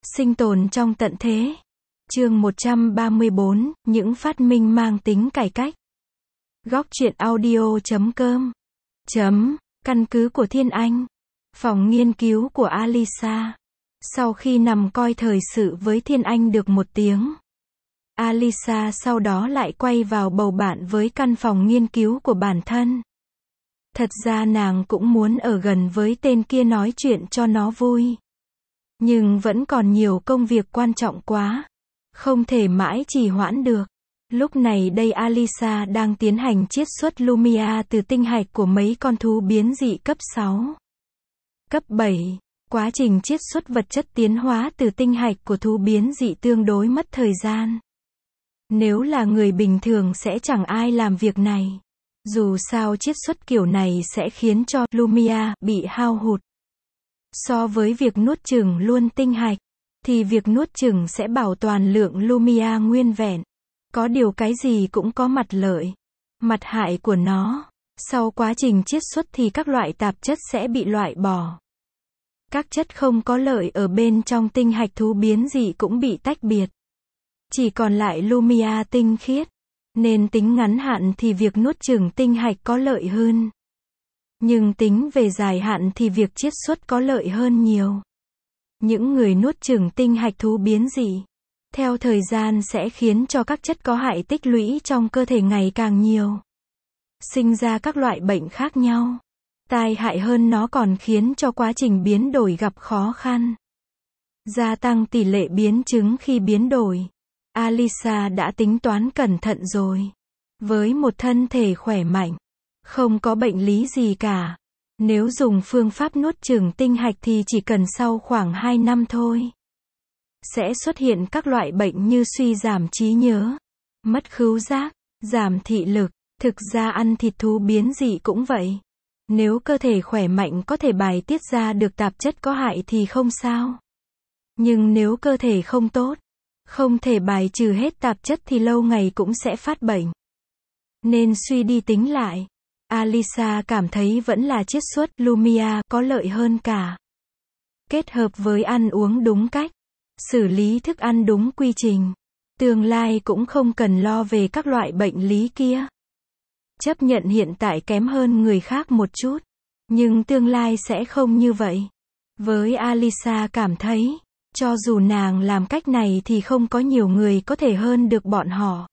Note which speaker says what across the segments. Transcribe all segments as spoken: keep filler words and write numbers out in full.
Speaker 1: Sinh tồn trong tận thế. Chương một trăm ba mươi bốn, những phát minh mang tính cải cách. Góc truyện audio chấm com. Chấm, căn cứ của Thiên Anh. Phòng nghiên cứu của Alisa. Sau khi nằm coi thời sự với Thiên Anh được một tiếng, Alisa sau đó lại quay vào bầu bạn với căn phòng nghiên cứu của bản thân. Thật ra nàng cũng muốn ở gần với tên kia nói chuyện cho nó vui. Nhưng vẫn còn nhiều công việc quan trọng quá. Không thể mãi trì hoãn được. Lúc này đây Alisa đang tiến hành chiết xuất Lumia từ tinh hạch của mấy con thú biến dị cấp sáu. Cấp bảy. Quá trình chiết xuất vật chất tiến hóa từ tinh hạch của thú biến dị tương đối mất thời gian. Nếu là người bình thường sẽ chẳng ai làm việc này. Dù sao chiết xuất kiểu này sẽ khiến cho Lumia bị hao hụt. So với việc nuốt chửng luôn tinh hạch, thì việc nuốt chửng sẽ bảo toàn lượng Lumia nguyên vẹn. Có điều cái gì cũng có mặt lợi, mặt hại của nó. Sau quá trình chiết xuất thì các loại tạp chất sẽ bị loại bỏ. Các chất không có lợi ở bên trong tinh hạch thú biến dị cũng bị tách biệt. Chỉ còn lại Lumia tinh khiết. Nên tính ngắn hạn thì việc nuốt chửng tinh hạch có lợi hơn. Nhưng tính về dài hạn thì việc chiết xuất có lợi hơn nhiều. Những người nuốt chửng tinh hạch thú biến dị, theo thời gian sẽ khiến cho các chất có hại tích lũy trong cơ thể ngày càng nhiều. Sinh ra các loại bệnh khác nhau. Tai hại hơn nó còn khiến cho quá trình biến đổi gặp khó khăn. Gia tăng tỷ lệ biến chứng khi biến đổi. Alisa đã tính toán cẩn thận rồi. Với một thân thể khỏe mạnh, không có bệnh lý gì cả. Nếu dùng phương pháp nuốt chửng tinh hạch thì chỉ cần sau khoảng hai năm thôi, sẽ xuất hiện các loại bệnh như suy giảm trí nhớ, mất khứu giác, giảm thị lực. Thực ra ăn thịt thú biến dị cũng vậy. Nếu cơ thể khỏe mạnh có thể bài tiết ra được tạp chất có hại thì không sao. Nhưng nếu cơ thể không tốt, không thể bài trừ hết tạp chất thì lâu ngày cũng sẽ phát bệnh. Nên suy đi tính lại, Alisa cảm thấy vẫn là chiết xuất Lumia có lợi hơn cả. Kết hợp với ăn uống đúng cách, xử lý thức ăn đúng quy trình, tương lai cũng không cần lo về các loại bệnh lý kia. Chấp nhận hiện tại kém hơn người khác một chút, nhưng tương lai sẽ không như vậy. Với Alisa cảm thấy, cho dù nàng làm cách này thì không có nhiều người có thể hơn được bọn họ.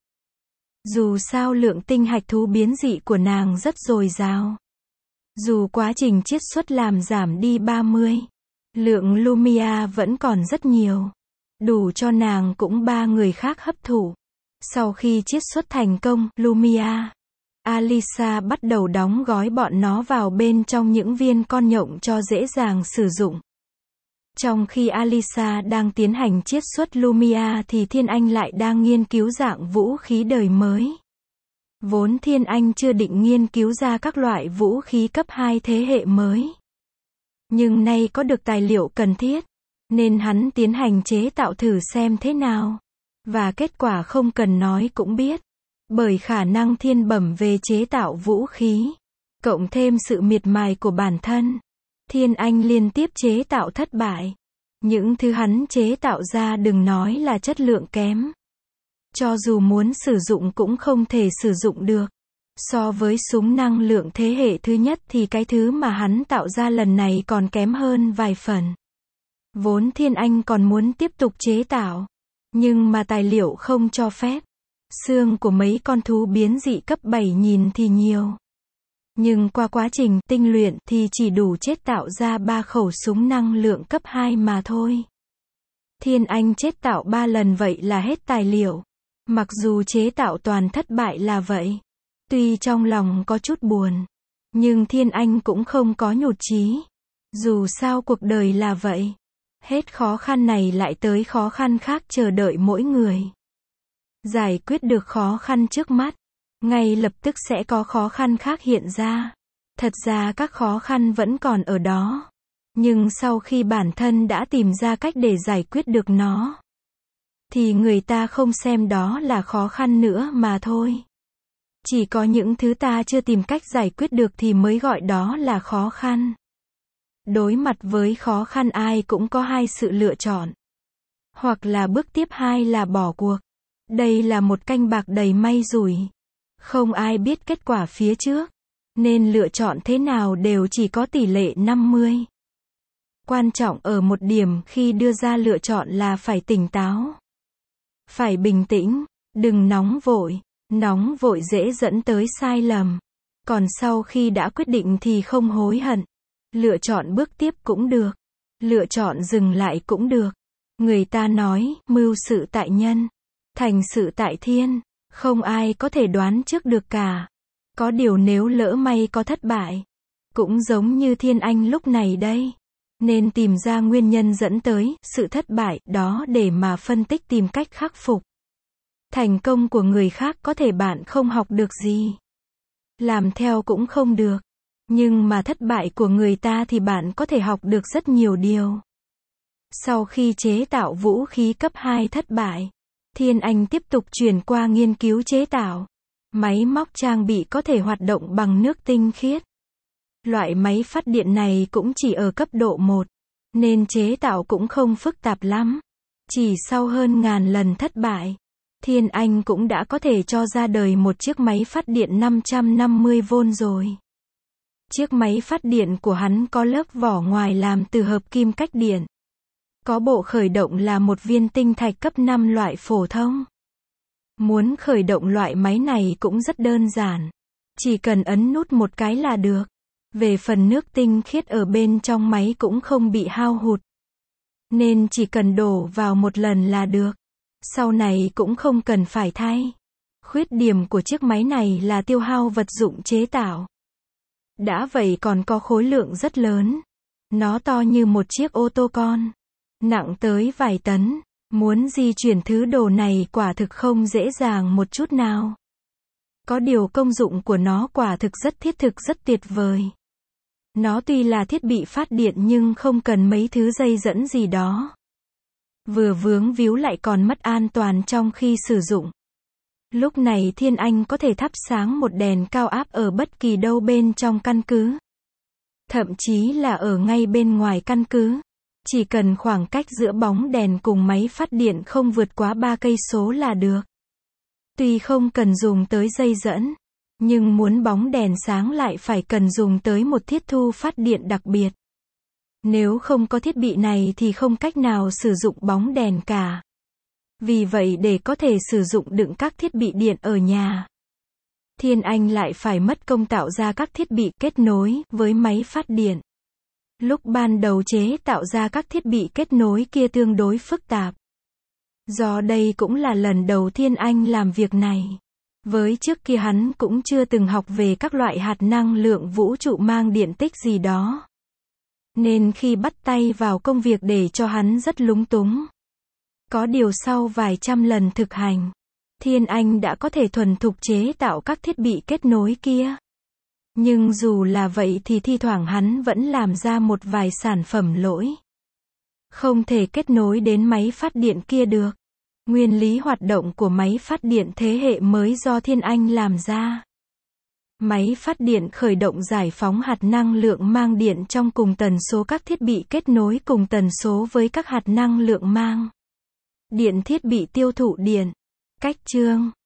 Speaker 1: Dù sao lượng tinh hạch thú biến dị của nàng rất dồi dào. Dù quá trình chiết xuất làm giảm đi ba mươi, lượng Lumia vẫn còn rất nhiều. Đủ cho nàng cũng ba người khác hấp thụ. Sau khi chiết xuất thành công Lumia, Alisa bắt đầu đóng gói bọn nó vào bên trong những viên con nhộng cho dễ dàng sử dụng. Trong khi Alisa đang tiến hành chiết xuất Lumia thì Thiên Anh lại đang nghiên cứu dạng vũ khí đời mới. Vốn Thiên Anh chưa định nghiên cứu ra các loại vũ khí cấp hai thế hệ mới. Nhưng nay có được tài liệu cần thiết, nên hắn tiến hành chế tạo thử xem thế nào. Và kết quả không cần nói cũng biết. Bởi khả năng thiên bẩm về chế tạo vũ khí, cộng thêm sự miệt mài của bản thân, Thiên Anh liên tiếp chế tạo thất bại. Những thứ hắn chế tạo ra đừng nói là chất lượng kém. Cho dù muốn sử dụng cũng không thể sử dụng được. So với súng năng lượng thế hệ thứ nhất thì cái thứ mà hắn tạo ra lần này còn kém hơn vài phần. Vốn Thiên Anh còn muốn tiếp tục chế tạo, nhưng mà tài liệu không cho phép. Xương của mấy con thú biến dị cấp bảy nhìn thì nhiều. Nhưng qua quá trình tinh luyện thì chỉ đủ chế tạo ra ba khẩu súng năng lượng cấp hai mà thôi. Thiên Anh chế tạo ba lần vậy là hết tài liệu. Mặc dù chế tạo toàn thất bại là vậy. Tuy trong lòng có chút buồn, nhưng Thiên Anh cũng không có nhụt chí. Dù sao cuộc đời là vậy. Hết khó khăn này lại tới khó khăn khác chờ đợi mỗi người. Giải quyết được khó khăn trước mắt, ngay lập tức sẽ có khó khăn khác hiện ra. Thật ra các khó khăn vẫn còn ở đó. Nhưng sau khi bản thân đã tìm ra cách để giải quyết được nó, thì người ta không xem đó là khó khăn nữa mà thôi. Chỉ có những thứ ta chưa tìm cách giải quyết được thì mới gọi đó là khó khăn. Đối mặt với khó khăn ai cũng có hai sự lựa chọn. Hoặc là bước tiếp hai là bỏ cuộc. Đây là một canh bạc đầy may rủi. Không ai biết kết quả phía trước. Nên lựa chọn thế nào đều chỉ có tỷ lệ năm mươi. Quan trọng ở một điểm khi đưa ra lựa chọn là phải tỉnh táo. Phải bình tĩnh, đừng nóng vội. Nóng vội dễ dẫn tới sai lầm. Còn sau khi đã quyết định thì không hối hận. Lựa chọn bước tiếp cũng được. Lựa chọn dừng lại cũng được. Người ta nói, mưu sự tại nhân, thành sự tại thiên. Không ai có thể đoán trước được cả. Có điều nếu lỡ may có thất bại, cũng giống như Thiên Anh lúc này đây. Nên tìm ra nguyên nhân dẫn tới sự thất bại đó để mà phân tích tìm cách khắc phục. Thành công của người khác có thể bạn không học được gì. Làm theo cũng không được. Nhưng mà thất bại của người ta thì bạn có thể học được rất nhiều điều. Sau khi chế tạo vũ khí cấp hai thất bại, Thiên Anh tiếp tục chuyển qua nghiên cứu chế tạo máy móc trang bị có thể hoạt động bằng nước tinh khiết. Loại máy phát điện này cũng chỉ ở cấp độ một, nên chế tạo cũng không phức tạp lắm. Chỉ sau hơn ngàn lần thất bại, Thiên Anh cũng đã có thể cho ra đời một chiếc máy phát điện năm trăm năm mươi vôn rồi. Chiếc máy phát điện của hắn có lớp vỏ ngoài làm từ hợp kim cách điện. Có bộ khởi động là một viên tinh thạch cấp năm loại phổ thông. Muốn khởi động loại máy này cũng rất đơn giản. Chỉ cần ấn nút một cái là được. Về phần nước tinh khiết ở bên trong máy cũng không bị hao hụt. Nên chỉ cần đổ vào một lần là được. Sau này cũng không cần phải thay. Khuyết điểm của chiếc máy này là tiêu hao vật dụng chế tạo. Đã vậy còn có khối lượng rất lớn. Nó to như một chiếc ô tô con. Nặng tới vài tấn. Muốn di chuyển thứ đồ này quả thực không dễ dàng một chút nào. Có điều công dụng của nó quả thực rất thiết thực rất tuyệt vời. Nó tuy là thiết bị phát điện nhưng không cần mấy thứ dây dẫn gì đó. Vừa vướng víu lại còn mất an toàn trong khi sử dụng. Lúc này Thiên Anh có thể thắp sáng một đèn cao áp ở bất kỳ đâu bên trong căn cứ. Thậm chí là ở ngay bên ngoài căn cứ. Chỉ cần khoảng cách giữa bóng đèn cùng máy phát điện không vượt quá ba cây số là được. Tuy không cần dùng tới dây dẫn, nhưng muốn bóng đèn sáng lại phải cần dùng tới một thiết thu phát điện đặc biệt. Nếu không có thiết bị này thì không cách nào sử dụng bóng đèn cả. Vì vậy để có thể sử dụng đựng các thiết bị điện ở nhà, Thiên Anh lại phải mất công tạo ra các thiết bị kết nối với máy phát điện. Lúc ban đầu chế tạo ra các thiết bị kết nối kia tương đối phức tạp. Do đây cũng là lần đầu Thiên Anh làm việc này. Với trước kia hắn cũng chưa từng học về các loại hạt năng lượng vũ trụ mang điện tích gì đó. Nên khi bắt tay vào công việc để cho hắn rất lúng túng. Có điều sau vài trăm lần thực hành, Thiên Anh đã có thể thuần thục chế tạo các thiết bị kết nối kia. Nhưng dù là vậy thì thi thoảng hắn vẫn làm ra một vài sản phẩm lỗi. Không thể kết nối đến máy phát điện kia được. Nguyên lý hoạt động của máy phát điện thế hệ mới do Thiên Anh làm ra. Máy phát điện khởi động giải phóng hạt năng lượng mang điện trong cùng tần số các thiết bị kết nối cùng tần số với các hạt năng lượng mang điện thiết bị tiêu thụ điện. Cách chương